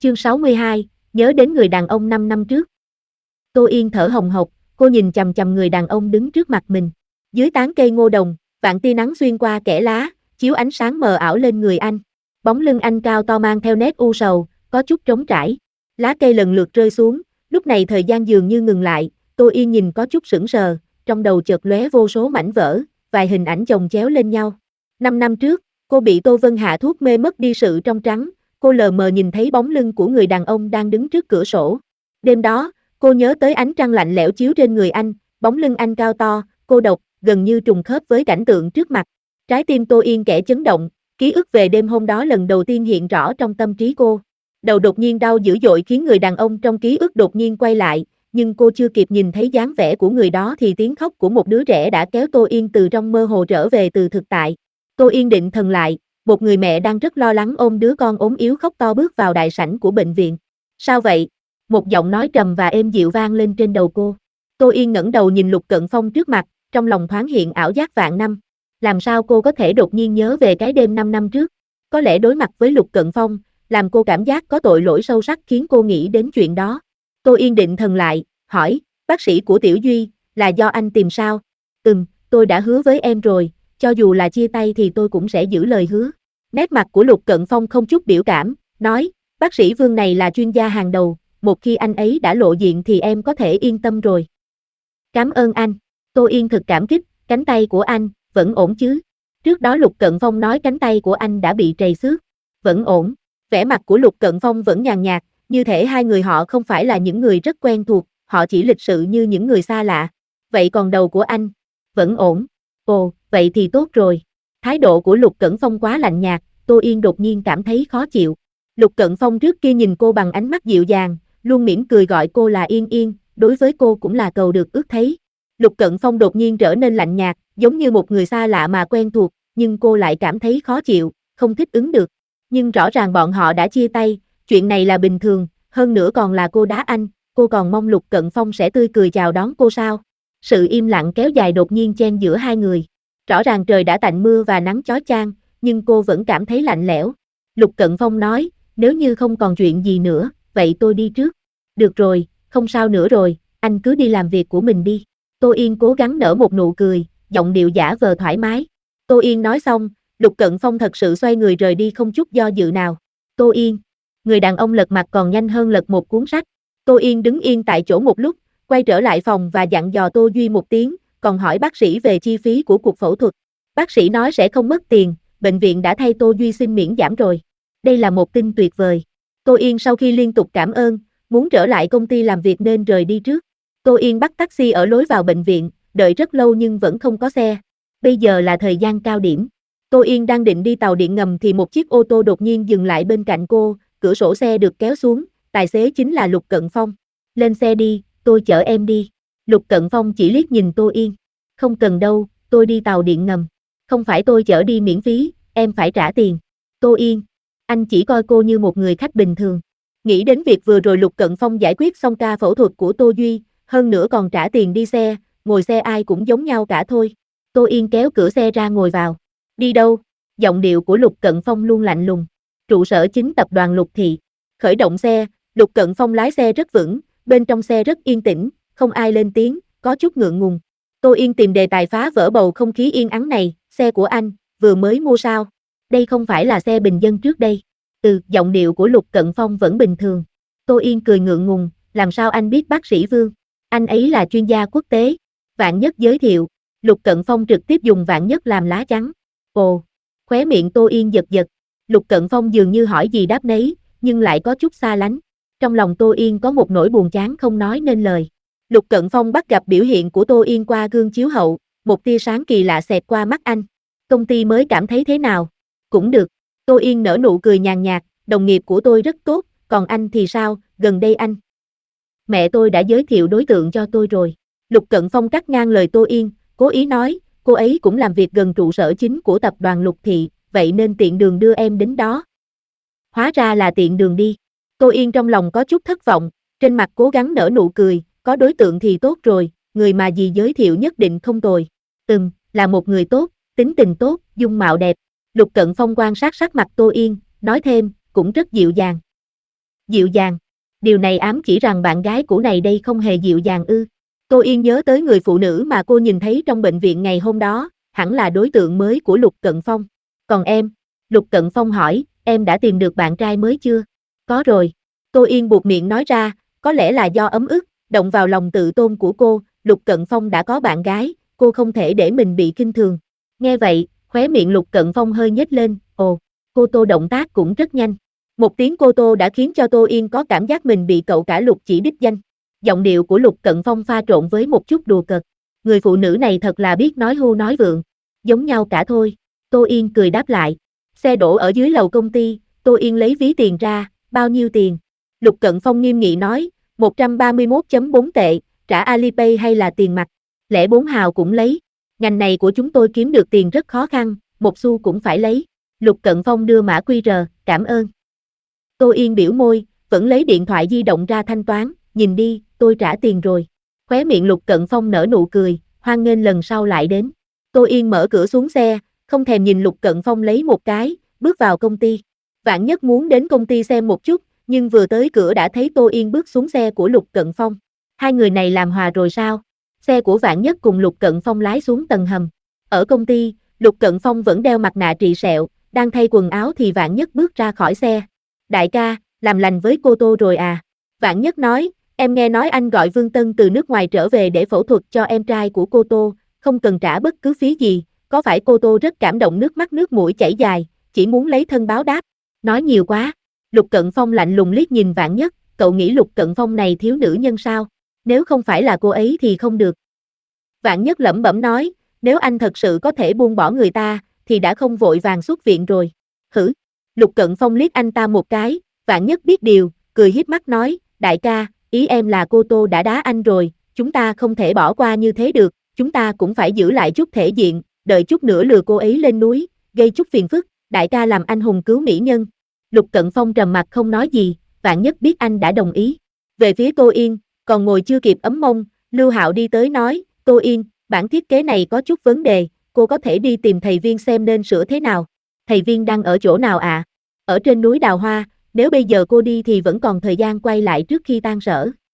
Chương 62, nhớ đến người đàn ông 5 năm trước. Tô Yên thở hồng hộc, cô nhìn chằm chằm người đàn ông đứng trước mặt mình. Dưới tán cây ngô đồng, vạn tia nắng xuyên qua kẽ lá, chiếu ánh sáng mờ ảo lên người anh. Bóng lưng anh cao to mang theo nét u sầu, có chút trống trải. Lá cây lần lượt rơi xuống, lúc này thời gian dường như ngừng lại, Tô Yên nhìn có chút sững sờ, trong đầu chợt lóe vô số mảnh vỡ, vài hình ảnh chồng chéo lên nhau. 5 năm trước, cô bị Tô Vân hạ thuốc mê mất đi sự trong trắng, cô lờ mờ nhìn thấy bóng lưng của người đàn ông đang đứng trước cửa sổ. Đêm đó, cô nhớ tới ánh trăng lạnh lẽo chiếu trên người anh, bóng lưng anh cao to, cô độc, gần như trùng khớp với cảnh tượng trước mặt. Trái tim Tô Yên kẽ chấn động, ký ức về đêm hôm đó lần đầu tiên hiện rõ trong tâm trí cô. Đầu đột nhiên đau dữ dội khiến người đàn ông trong ký ức đột nhiên quay lại, nhưng cô chưa kịp nhìn thấy dáng vẻ của người đó thì tiếng khóc của một đứa trẻ đã kéo Tô Yên từ trong mơ hồ trở về từ thực tại. Tô Yên định thần lại, một người mẹ đang rất lo lắng ôm đứa con ốm yếu khóc to bước vào đại sảnh của bệnh viện. Sao vậy? Một giọng nói trầm và êm dịu vang lên trên đầu cô. Tô Yên ngẩng đầu nhìn Lục Cận Phong trước mặt, trong lòng thoáng hiện ảo giác vạn năm. Làm sao cô có thể đột nhiên nhớ về cái đêm 5 năm trước? Có lẽ đối mặt với Lục Cận Phong, làm cô cảm giác có tội lỗi sâu sắc khiến cô nghĩ đến chuyện đó. Tô Yên định thần lại, hỏi, bác sĩ của Tiểu Duy, là do anh tìm sao? Tôi đã hứa với em rồi, cho dù là chia tay thì tôi cũng sẽ giữ lời hứa. Nét mặt của Lục Cận Phong không chút biểu cảm, nói, bác sĩ Vương này là chuyên gia hàng đầu, một khi anh ấy đã lộ diện thì em có thể yên tâm rồi. Cảm ơn anh. Tô Yên thực cảm kích, cánh tay của anh, vẫn ổn chứ? Trước đó Lục Cận Phong nói cánh tay của anh đã bị trầy xước. Vẫn ổn. Vẻ mặt của Lục Cận Phong vẫn nhàn nhạt, như thể hai người họ không phải là những người rất quen thuộc, họ chỉ lịch sự như những người xa lạ. Vậy còn đầu của anh? Vẫn ổn. Ồ, vậy thì tốt rồi. Thái độ của Lục Cận Phong quá lạnh nhạt, Tô Yên đột nhiên cảm thấy khó chịu. Lục Cận Phong trước kia nhìn cô bằng ánh mắt dịu dàng, luôn mỉm cười gọi cô là Yên Yên, đối với cô cũng là cầu được ước thấy. Lục Cận Phong đột nhiên trở nên lạnh nhạt, giống như một người xa lạ mà quen thuộc, nhưng cô lại cảm thấy khó chịu, không thích ứng được. Nhưng rõ ràng bọn họ đã chia tay, chuyện này là bình thường, hơn nữa còn là cô đá anh, cô còn mong Lục Cận Phong sẽ tươi cười chào đón cô sao? Sự im lặng kéo dài đột nhiên chen giữa hai người. Rõ ràng trời đã tạnh mưa và nắng chói chang, nhưng cô vẫn cảm thấy lạnh lẽo. Lục Cận Phong nói, nếu như không còn chuyện gì nữa, vậy tôi đi trước. Được rồi, không sao nữa rồi, anh cứ đi làm việc của mình đi. Tô Yên cố gắng nở một nụ cười, giọng điệu giả vờ thoải mái. Tô Yên nói xong, Lục Cận Phong thật sự xoay người rời đi không chút do dự nào. Tô Yên. Người đàn ông lật mặt còn nhanh hơn lật một cuốn sách. Tô Yên đứng yên tại chỗ một lúc, quay trở lại phòng và dặn dò Tô Duy một tiếng, còn hỏi bác sĩ về chi phí của cuộc phẫu thuật. Bác sĩ nói sẽ không mất tiền, bệnh viện đã thay Tô Duy xin miễn giảm rồi. Đây là một tin tuyệt vời. Tô Yên sau khi liên tục cảm ơn, muốn trở lại công ty làm việc nên rời đi trước. Tô Yên bắt taxi ở lối vào bệnh viện, đợi rất lâu nhưng vẫn không có xe. Bây giờ là thời gian cao điểm. Tô Yên đang định đi tàu điện ngầm thì một chiếc ô tô đột nhiên dừng lại bên cạnh cô, cửa sổ xe được kéo xuống, tài xế chính là Lục Cận Phong. Lên xe đi, tôi chở em đi. Lục Cận Phong chỉ liếc nhìn Tô Yên. Không cần đâu, tôi đi tàu điện ngầm. Không phải tôi chở đi miễn phí, em phải trả tiền. Tô Yên, anh chỉ coi cô như một người khách bình thường. Nghĩ đến việc vừa rồi Lục Cận Phong giải quyết xong ca phẫu thuật của Tô Duy, hơn nữa còn trả tiền đi xe, ngồi xe ai cũng giống nhau cả thôi. Tô Yên kéo cửa xe ra ngồi vào. Đi đâu? Giọng điệu của Lục Cận Phong luôn lạnh lùng. Trụ sở chính tập đoàn Lục Thị. Khởi động xe, Lục Cận Phong lái xe rất vững, bên trong xe rất yên tĩnh, không ai lên tiếng, có chút ngượng ngùng. Tô Yên tìm đề tài phá vỡ bầu không khí yên ắng này, xe của anh, vừa mới mua sao? Đây không phải là xe bình dân trước đây. Giọng điệu của Lục Cận Phong vẫn bình thường. Tô Yên cười ngượng ngùng, làm sao anh biết bác sĩ Vương? Anh ấy là chuyên gia quốc tế. Vạn Nhất giới thiệu, Lục Cận Phong trực tiếp dùng Vạn Nhất làm lá chắn. Ồ, khóe miệng Tô Yên giật giật. Lục Cận Phong dường như hỏi gì đáp nấy, nhưng lại có chút xa lánh. Trong lòng Tô Yên có một nỗi buồn chán không nói nên lời. Lục Cận Phong bắt gặp biểu hiện của Tô Yên qua gương chiếu hậu, một tia sáng kỳ lạ xẹt qua mắt anh. Công ty mới cảm thấy thế nào? Cũng được. Tô Yên nở nụ cười nhàn nhạt, đồng nghiệp của tôi rất tốt, còn anh thì sao, gần đây anh? Mẹ tôi đã giới thiệu đối tượng cho tôi rồi. Lục Cận Phong cắt ngang lời Tô Yên, cố ý nói, cô ấy cũng làm việc gần trụ sở chính của tập đoàn Lục Thị, vậy nên tiện đường đưa em đến đó. Hóa ra là tiện đường đi. Tô Yên trong lòng có chút thất vọng, trên mặt cố gắng nở nụ cười, có đối tượng thì tốt rồi, người mà dì giới thiệu nhất định không tồi. Là một người tốt, tính tình tốt, dung mạo đẹp. Lục Cận Phong quan sát sắc mặt Tô Yên, nói thêm, cũng rất dịu dàng. Dịu dàng. Điều này ám chỉ rằng bạn gái cũ này đây không hề dịu dàng ư. Tô Yên nhớ tới người phụ nữ mà cô nhìn thấy trong bệnh viện ngày hôm đó, hẳn là đối tượng mới của Lục Cận Phong. Còn em? Lục Cận Phong hỏi, em đã tìm được bạn trai mới chưa? Có rồi. Tô Yên buột miệng nói ra, có lẽ là do ấm ức, động vào lòng tự tôn của cô, Lục Cận Phong đã có bạn gái, cô không thể để mình bị khinh thường. Nghe vậy, khóe miệng Lục Cận Phong hơi nhếch lên, ồ, cô Tô động tác cũng rất nhanh. Một tiếng cô Tô đã khiến cho Tô Yên có cảm giác mình bị cậu cả Lục chỉ đích danh. Giọng điệu của Lục Cận Phong pha trộn với một chút đùa cợt. Người phụ nữ này thật là biết nói hưu nói vượng. Giống nhau cả thôi. Tô Yên cười đáp lại. Xe đổ ở dưới lầu công ty, Tô Yên lấy ví tiền ra, bao nhiêu tiền? Lục Cận Phong nghiêm nghị nói, 131.4 tệ, trả Alipay hay là tiền mặt? Lẻ 4 hào cũng lấy. Ngành này của chúng tôi kiếm được tiền rất khó khăn, một xu cũng phải lấy. Lục Cận Phong đưa mã QR, cảm ơn. Tô Yên biểu môi, vẫn lấy điện thoại di động ra thanh toán, nhìn đi, tôi trả tiền rồi. Khóe miệng Lục Cận Phong nở nụ cười, hoan nghênh lần sau lại đến. Tô Yên mở cửa xuống xe, không thèm nhìn Lục Cận Phong lấy một cái, bước vào công ty. Vạn Nhất muốn đến công ty xem một chút, nhưng vừa tới cửa đã thấy Tô Yên bước xuống xe của Lục Cận Phong. Hai người này làm hòa rồi sao? Xe của Vạn Nhất cùng Lục Cận Phong lái xuống tầng hầm. Ở công ty, Lục Cận Phong vẫn đeo mặt nạ trị sẹo, đang thay quần áo thì Vạn Nhất bước ra khỏi xe. Đại ca, làm lành với cô Tô rồi à? Vạn Nhất nói, em nghe nói anh gọi Vương Tân từ nước ngoài trở về để phẫu thuật cho em trai của cô Tô, không cần trả bất cứ phí gì, có phải cô Tô rất cảm động nước mắt nước mũi chảy dài, chỉ muốn lấy thân báo đáp? Nói nhiều quá. Lục Cận Phong lạnh lùng liếc nhìn Vạn Nhất, cậu nghĩ Lục Cận Phong này thiếu nữ nhân sao? Nếu không phải là cô ấy thì không được. Vạn Nhất lẩm bẩm nói, nếu anh thật sự có thể buông bỏ người ta, thì đã không vội vàng xuất viện rồi. Hử? Lục Cận Phong liếc anh ta một cái, Vạn Nhất biết điều, cười hiếp mắt nói, đại ca, ý em là cô Tô đã đá anh rồi, chúng ta không thể bỏ qua như thế được, chúng ta cũng phải giữ lại chút thể diện, đợi chút nữa lừa cô ấy lên núi, gây chút phiền phức, đại ca làm anh hùng cứu mỹ nhân. Lục Cận Phong trầm mặt không nói gì, Vạn Nhất biết anh đã đồng ý. Về phía Tô Yên, còn ngồi chưa kịp ấm mông, Lưu Hạo đi tới nói, Tô Yên, bản thiết kế này có chút vấn đề, cô có thể đi tìm thầy Viên xem nên sửa thế nào. Thầy Viên đang ở chỗ nào ạ? Ở trên núi Đào Hoa, nếu bây giờ cô đi thì vẫn còn thời gian quay lại trước khi tan sở.